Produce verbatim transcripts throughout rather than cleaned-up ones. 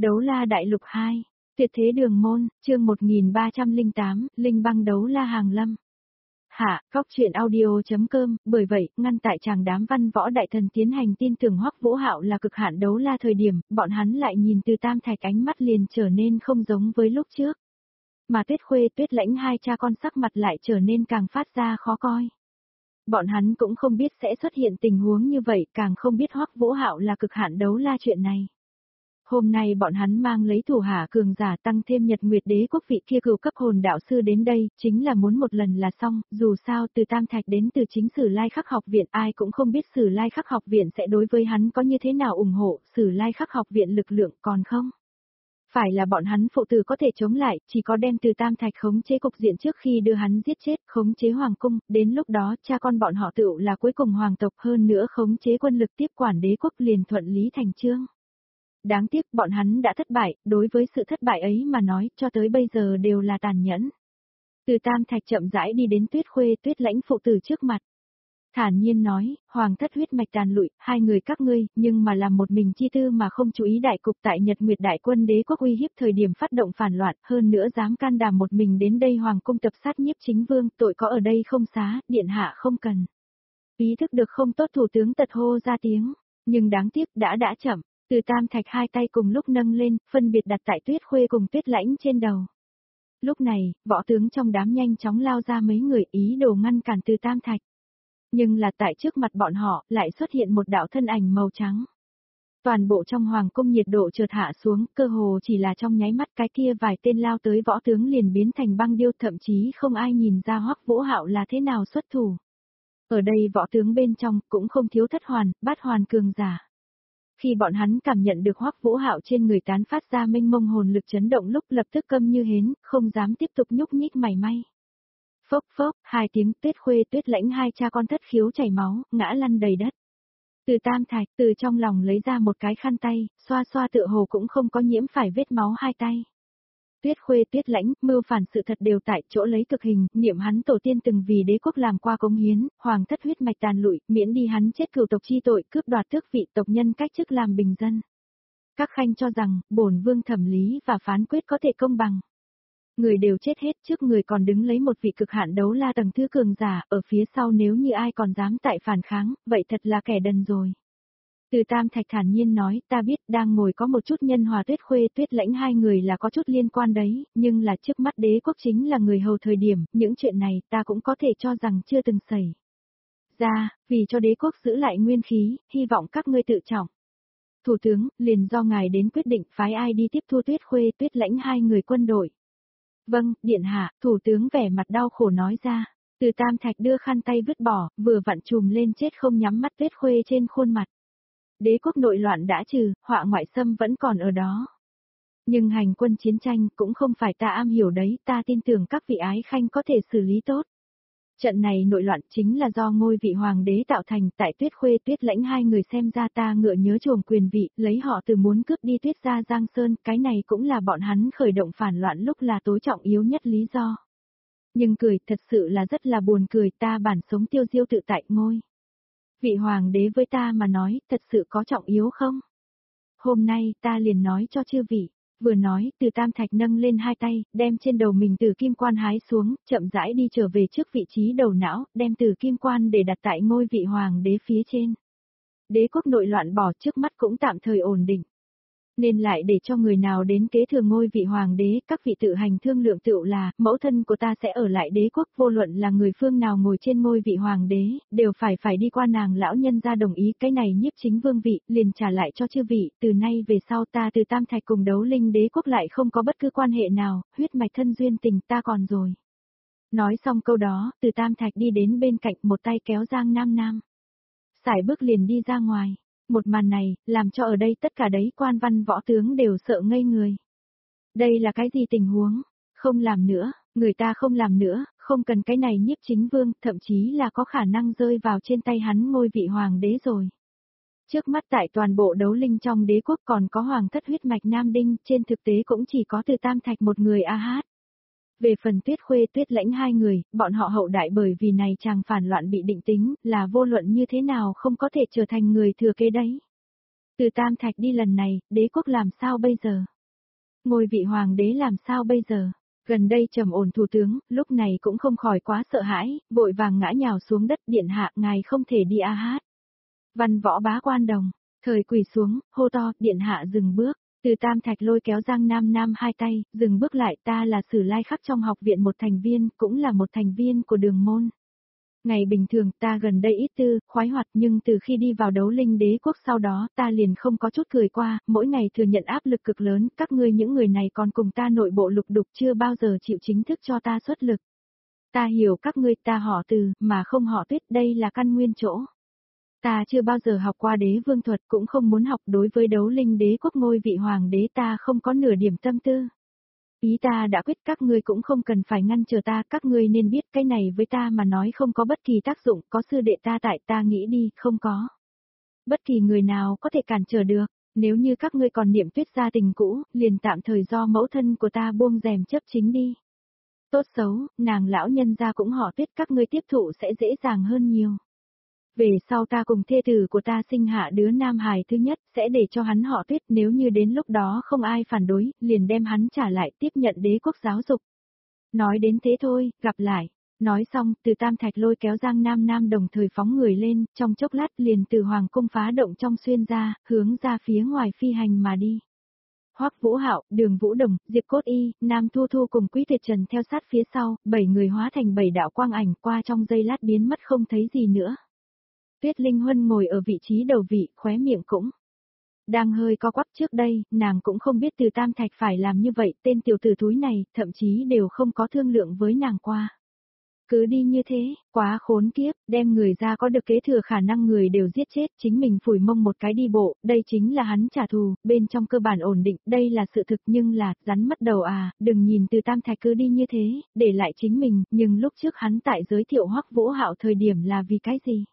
Đấu la đại lục hai, tuyệt thế đường môn, chương một nghìn ba trăm lẻ tám, Linh băng đấu la hàng lâm. Hạ, góc truyện audio.com, bởi vậy, ngăn tại chàng đám văn võ đại thần tiến hành tin tưởng Hoắc Vũ Hạo là cực hạn đấu la thời điểm, bọn hắn lại nhìn Từ Tam Thạch ánh mắt liền trở nên không giống với lúc trước. Mà Tuyết Khuê Tuyết Lãnh hai cha con sắc mặt lại trở nên càng phát ra khó coi. Bọn hắn cũng không biết sẽ xuất hiện tình huống như vậy, càng không biết Hoắc Vũ Hạo là cực hạn đấu la chuyện này. Hôm nay bọn hắn mang lấy thủ hạ cường giả tăng thêm Nhật Nguyệt Đế quốc vị kia cửu cấp hồn đạo sư đến đây, chính là muốn một lần là xong, dù sao Từ Tam Thạch đến từ chính Sử Lai Khắc học viện, ai cũng không biết Sử Lai Khắc học viện sẽ đối với hắn có như thế nào ủng hộ, Sử Lai Khắc học viện lực lượng còn không. Phải là bọn hắn phụ tử có thể chống lại, chỉ có đem Từ Tam Thạch khống chế cục diện trước khi đưa hắn giết chết, khống chế hoàng cung, đến lúc đó cha con bọn họ tựu là cuối cùng hoàng tộc, hơn nữa khống chế quân lực tiếp quản đế quốc liền thuận lý thành chương. Đáng tiếc bọn hắn đã thất bại, đối với sự thất bại ấy mà nói, cho tới bây giờ đều là tàn nhẫn. Từ Tam Thạch chậm rãi đi đến Tuyết Khuê Tuyết Lãnh phụ tử trước mặt. Thản nhiên nói, hoàng thất huyết mạch tàn lụi, hai người các ngươi, nhưng mà làm một mình chi tư mà không chú ý đại cục tại Nhật Nguyệt đại quân đế quốc uy hiếp thời điểm phát động phản loạn, hơn nữa dám can đảm một mình đến đây hoàng cung tập sát Nhiếp Chính Vương, tội có ở đây không xá, điện hạ không cần. Ý thức được không tốt thủ tướng tật hô ra tiếng, nhưng đáng tiếc đã đã chậm. Từ Tam Thạch hai tay cùng lúc nâng lên, phân biệt đặt tại Tuyết Khuê cùng Tuyết Lãnh trên đầu. Lúc này, võ tướng trong đám nhanh chóng lao ra mấy người ý đồ ngăn cản Từ Tam Thạch. Nhưng là tại trước mặt bọn họ, lại xuất hiện một đạo thân ảnh màu trắng. Toàn bộ trong hoàng cung nhiệt độ chợt hạ xuống, cơ hồ chỉ là trong nháy mắt cái kia vài tên lao tới võ tướng liền biến thành băng điêu, thậm chí không ai nhìn ra Hoắc Vũ Hạo là thế nào xuất thủ. Ở đây võ tướng bên trong cũng không thiếu thất hoàn, bát hoàn cường giả. Khi bọn hắn cảm nhận được Hoắc Vũ Hạo trên người tán phát ra mênh mông hồn lực chấn động lúc lập tức câm như hến, không dám tiếp tục nhúc nhích mảy may. Phốc phốc, hai tiếng Tuyết Khuê Tuyết Lãnh hai cha con thất khiếu chảy máu, ngã lăn đầy đất. Từ Tam Thạch từ trong lòng lấy ra một cái khăn tay, xoa xoa tựa hồ cũng không có nhiễm phải vết máu hai tay. Tuyết Khuê Tuyết Lãnh, mưu phản sự thật đều tại chỗ lấy cực hình, niệm hắn tổ tiên từng vì đế quốc làm qua cống hiến, hoàng thất huyết mạch tàn lụi, miễn đi hắn chết cửu tộc chi tội, cướp đoạt tước vị tộc nhân cách chức làm bình dân. Các khanh cho rằng, bổn vương thẩm lý và phán quyết có thể công bằng. Người đều chết hết, trước người còn đứng lấy một vị cực hạn đấu la tầng thứ cường giả, ở phía sau nếu như ai còn dám tại phản kháng, vậy thật là kẻ đần rồi. Từ Tam Thạch thản nhiên nói, ta biết đang ngồi có một chút nhân hòa Tuyết Khuê Tuyết Lãnh hai người là có chút liên quan đấy, nhưng là trước mắt đế quốc chính là người hầu thời điểm, những chuyện này ta cũng có thể cho rằng chưa từng xảy ra, vì cho đế quốc giữ lại nguyên khí, hy vọng các ngươi tự trọng. Thủ tướng, liền do ngài đến quyết định phái ai đi tiếp thu Tuyết Khuê Tuyết Lãnh hai người quân đội. Vâng, điện hạ, thủ tướng vẻ mặt đau khổ nói ra. Từ Tam Thạch đưa khăn tay vứt bỏ, vừa vặn chùm lên chết không nhắm mắt Tuyết Khuê trên khuôn mặt. Đế quốc nội loạn đã trừ, họa ngoại xâm vẫn còn ở đó. Nhưng hành quân chiến tranh cũng không phải ta am hiểu đấy, ta tin tưởng các vị ái khanh có thể xử lý tốt. Trận này nội loạn chính là do ngôi vị hoàng đế tạo thành, tại Tuyết Khuê Tuyết Lãnh hai người xem ra ta ngựa nhớ chuồng quyền vị, lấy họ từ muốn cướp đi Tuyết gia Giang Sơn, cái này cũng là bọn hắn khởi động phản loạn lúc là tối trọng yếu nhất lý do. Nhưng cười, thật sự là rất là buồn cười, ta bản sống tiêu diêu tự tại ngôi. Vị hoàng đế với ta mà nói, thật sự có trọng yếu không? Hôm nay, ta liền nói cho chư vị. Vừa nói, Từ Tam Thạch nâng lên hai tay, đem trên đầu mình từ kim quan hái xuống, chậm rãi đi trở về trước vị trí đầu não, đem từ kim quan để đặt tại ngôi vị hoàng đế phía trên. Đế quốc nội loạn bỏ trước mắt cũng tạm thời ổn định. Nên lại để cho người nào đến kế thừa ngôi vị hoàng đế, các vị tự hành thương lượng tựu là, mẫu thân của ta sẽ ở lại đế quốc, vô luận là người phương nào ngồi trên ngôi vị hoàng đế, đều phải phải đi qua nàng lão nhân ra đồng ý, cái này Nhiếp Chính Vương vị, liền trả lại cho chư vị, từ nay về sau ta Từ Tam Thạch cùng Đấu Linh đế quốc lại không có bất cứ quan hệ nào, huyết mạch thân duyên tình ta còn rồi. Nói xong câu đó, Từ Tam Thạch đi đến bên cạnh một tay kéo Giang Nam Nam. Sải bước liền đi ra ngoài. Một màn này, làm cho ở đây tất cả đấy quan văn võ tướng đều sợ ngây người. Đây là cái gì tình huống? Không làm nữa, người ta không làm nữa, không cần cái này Nhiếp Chính Vương, thậm chí là có khả năng rơi vào trên tay hắn ngôi vị hoàng đế rồi. Trước mắt tại toàn bộ Đấu Linh trong đế quốc còn có hoàng thất huyết mạch Nam Đinh, trên thực tế cũng chỉ có Từ Tam Thạch một người a hát. Về phần Tuyết Khuê Tuyết Lãnh hai người, bọn họ hậu đại bởi vì này chàng phản loạn bị định tính, là vô luận như thế nào không có thể trở thành người thừa kế đấy. Từ Tam Thạch đi lần này, đế quốc làm sao bây giờ? Ngôi vị hoàng đế làm sao bây giờ? Gần đây trầm ổn thủ tướng, lúc này cũng không khỏi quá sợ hãi, vội vàng ngã nhào xuống đất, điện hạ, ngài không thể đi a hát. Văn võ bá quan đồng, thời quỳ xuống, hô to, điện hạ dừng bước. Từ Tam Thạch lôi kéo Giang Nam Nam hai tay, dừng bước lại, ta là Sử Lai Khắc trong học viện một thành viên, cũng là một thành viên của Đường môn. Ngày bình thường ta gần đây ít tư, khoái hoạt, nhưng từ khi đi vào đấu linh đế quốc sau đó ta liền không có chút cười qua, mỗi ngày thừa nhận áp lực cực lớn, các ngươi những người này còn cùng ta nội bộ lục đục chưa bao giờ chịu chính thức cho ta xuất lực. Ta hiểu các ngươi, ta họ Từ, mà không họ Tuyết, đây là căn nguyên chỗ. Ta chưa bao giờ học qua đế vương thuật, cũng không muốn học, đối với đấu linh đế quốc ngôi vị hoàng đế ta không có nửa điểm tâm tư. Ý ta đã quyết, các ngươi cũng không cần phải ngăn trở ta, các ngươi nên biết cái này với ta mà nói không có bất kỳ tác dụng, có sư đệ ta tại, ta nghĩ đi, không có. Bất kỳ người nào có thể cản trở được, nếu như các ngươi còn niệm Tuyết gia tình cũ, liền tạm thời do mẫu thân của ta buông rèm chấp chính đi. Tốt xấu, nàng lão nhân gia cũng họ Tuyết, các ngươi tiếp thụ sẽ dễ dàng hơn nhiều. Về sau ta cùng thê tử của ta sinh hạ đứa nam hài thứ nhất, sẽ để cho hắn họ Tuyết, nếu như đến lúc đó không ai phản đối, liền đem hắn trả lại, tiếp nhận đế quốc giáo dục. Nói đến thế thôi, gặp lại. Nói xong, Từ Tam Thạch lôi kéo Giang Nam Nam đồng thời phóng người lên, trong chốc lát liền từ hoàng cung phá động trong xuyên ra, hướng ra phía ngoài phi hành mà đi. Hoắc Vũ Hạo, Đường Vũ Đồng, Diệp Cốt Y, Nam Thu Thu cùng Quý Tuyệt Trần theo sát phía sau, bảy người hóa thành bảy đạo quang ảnh, qua trong giây lát biến mất không thấy gì nữa. Tuyết Linh Huân ngồi ở vị trí đầu vị, khóe miệng cũng đang hơi co quắp. Trước đây, nàng cũng không biết Từ Tam Thạch phải làm như vậy, tên tiểu tử thúi này, thậm chí đều không có thương lượng với nàng qua. Cứ đi như thế, quá khốn kiếp, đem người ra có được kế thừa khả năng người đều giết chết, chính mình phủi mông một cái đi bộ, đây chính là hắn trả thù, bên trong cơ bản ổn định, đây là sự thực, nhưng là, rắn mất đầu à, đừng nhìn Từ Tam Thạch cứ đi như thế, để lại chính mình, nhưng lúc trước hắn tại giới thiệu Hoắc Vũ Hạo thời điểm là vì cái gì?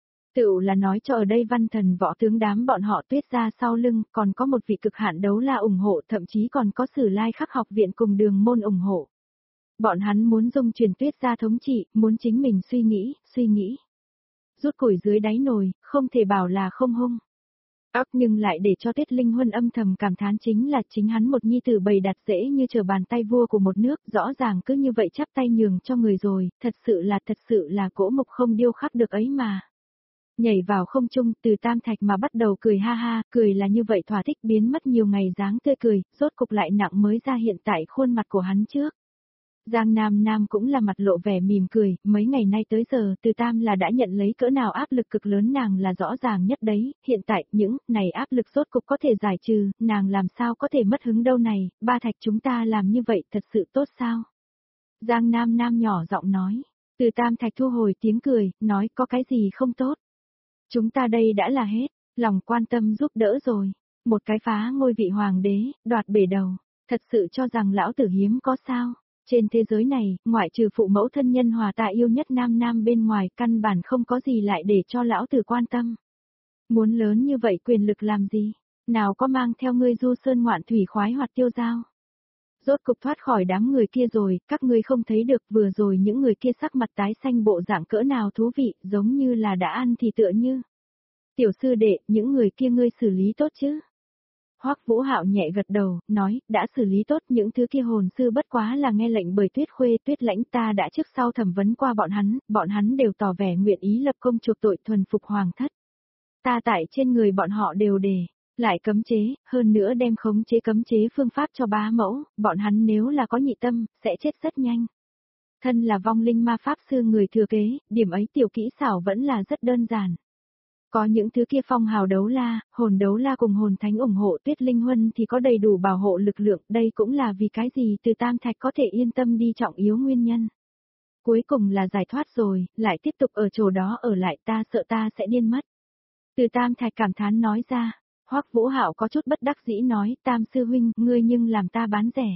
Tựu là nói cho ở đây văn thần võ tướng đám bọn họ Tuyết ra sau lưng, còn có một vị cực hạn đấu la ủng hộ, thậm chí còn có Sử Lai Khắc học viện cùng Đường môn ủng hộ. Bọn hắn muốn dung truyền Tuyết ra thống trị, muốn chính mình suy nghĩ, suy nghĩ. Rút củi dưới đáy nồi, không thể bảo là không hung. Óc nhưng lại để cho Tuyết Linh Huân âm thầm cảm thán chính là chính hắn một nhi tử bày đặt dễ như trở bàn tay vua của một nước, rõ ràng cứ như vậy chắp tay nhường cho người rồi, thật sự là thật sự là cỗ mục không điêu khắc được ấy mà. Nhảy vào không trung, Từ Tam Thạch mà bắt đầu cười ha ha, cười là như vậy thỏa thích, biến mất nhiều ngày dáng tươi cười, rốt cục lại nặng mới ra hiện tại khuôn mặt của hắn trước. Giang Nam Nam cũng là mặt lộ vẻ mỉm cười, mấy ngày nay tới giờ, Từ Tam là đã nhận lấy cỡ nào áp lực cực lớn nàng là rõ ràng nhất đấy, hiện tại, những, này áp lực rốt cục có thể giải trừ, nàng làm sao có thể mất hứng đâu này, Ba Thạch chúng ta làm như vậy thật sự tốt sao? Giang Nam Nam nhỏ giọng nói, Từ Tam Thạch thu hồi tiếng cười, nói có cái gì không tốt? Chúng ta đây đã là hết, lòng quan tâm giúp đỡ rồi, một cái phá ngôi vị hoàng đế, đoạt bể đầu, thật sự cho rằng lão tử hiếm có sao? Trên thế giới này, ngoại trừ phụ mẫu thân nhân hòa ta yêu nhất nam nam bên ngoài, căn bản không có gì lại để cho lão tử quan tâm. Muốn lớn như vậy quyền lực làm gì? Nào có mang theo ngươi du sơn ngoạn thủy khoái hoạt tiêu dao. Rốt cục thoát khỏi đám người kia rồi, các ngươi không thấy được vừa rồi những người kia sắc mặt tái xanh bộ dạng cỡ nào thú vị, giống như là đã ăn thì tựa như. Tiểu sư đệ, những người kia ngươi xử lý tốt chứ? Hoắc Vũ Hạo nhẹ gật đầu, nói, đã xử lý tốt, những thứ kia hồn sư bất quá là nghe lệnh bởi Tuyết Khuê, Tuyết Lãnh, ta đã trước sau thẩm vấn qua bọn hắn, bọn hắn đều tỏ vẻ nguyện ý lập công chuộc tội thuần phục hoàng thất. Ta tại trên người bọn họ đều đề, lại cấm chế, hơn nữa đem khống chế cấm chế phương pháp cho bá mẫu, bọn hắn nếu là có nhị tâm, sẽ chết rất nhanh. Thân là vong linh ma pháp sư người thừa kế, điểm ấy tiểu kỹ xảo vẫn là rất đơn giản. Có những thứ kia phong hào đấu la, hồn đấu la cùng hồn thánh ủng hộ Tuyết Linh Huân thì có đầy đủ bảo hộ lực lượng, đây cũng là vì cái gì Từ Tam Thạch có thể yên tâm đi trọng yếu nguyên nhân. Cuối cùng là giải thoát rồi, lại tiếp tục ở chỗ đó ở lại, ta sợ ta sẽ điên mất. Từ Tam Thạch cảm thán nói ra, Hoắc Vũ Hạo có chút bất đắc dĩ nói, Tam sư huynh, ngươi nhưng làm ta bán rẻ.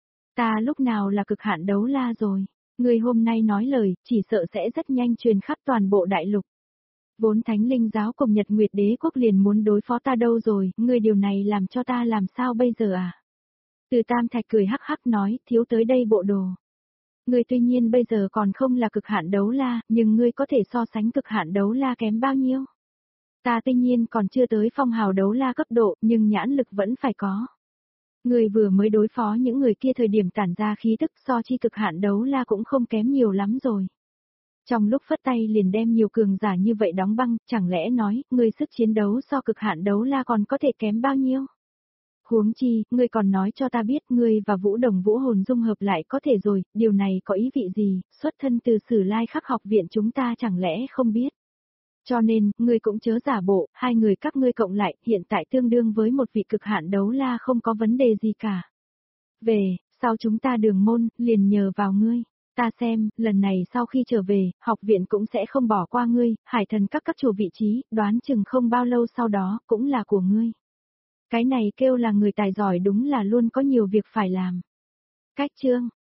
Ta lúc nào là cực hạn đấu la rồi, ngươi hôm nay nói lời, chỉ sợ sẽ rất nhanh truyền khắp toàn bộ đại lục. Vốn Thánh Linh giáo cùng Nhật Nguyệt Đế quốc liền muốn đối phó ta đâu rồi, ngươi điều này làm cho ta làm sao bây giờ à? Từ Tam Thạch cười hắc hắc nói, thiếu tới đây bộ đồ. Ngươi tuy nhiên bây giờ còn không là cực hạn đấu la, nhưng ngươi có thể so sánh cực hạn đấu la kém bao nhiêu? Ta tuy nhiên còn chưa tới phong hào đấu la cấp độ, nhưng nhãn lực vẫn phải có. Người vừa mới đối phó những người kia thời điểm tản ra khí tức so chi cực hạn đấu la cũng không kém nhiều lắm rồi. Trong lúc phất tay liền đem nhiều cường giả như vậy đóng băng, chẳng lẽ nói, người sức chiến đấu so cực hạn đấu la còn có thể kém bao nhiêu? Huống chi, ngươi còn nói cho ta biết ngươi và Vũ Đồng Vũ hồn dung hợp lại có thể rồi, điều này có ý vị gì, xuất thân từ Sử Lai Khắc học viện chúng ta chẳng lẽ không biết. Cho nên, ngươi cũng chớ giả bộ, hai người các ngươi cộng lại, hiện tại tương đương với một vị cực hạn đấu la không có vấn đề gì cả. Về, sau chúng ta đường môn, liền nhờ vào ngươi. Ta xem, lần này sau khi trở về, học viện cũng sẽ không bỏ qua ngươi, hải thần các các chủ vị trí, đoán chừng không bao lâu sau đó, cũng là của ngươi. Cái này kêu là người tài giỏi đúng là luôn có nhiều việc phải làm. Cách chương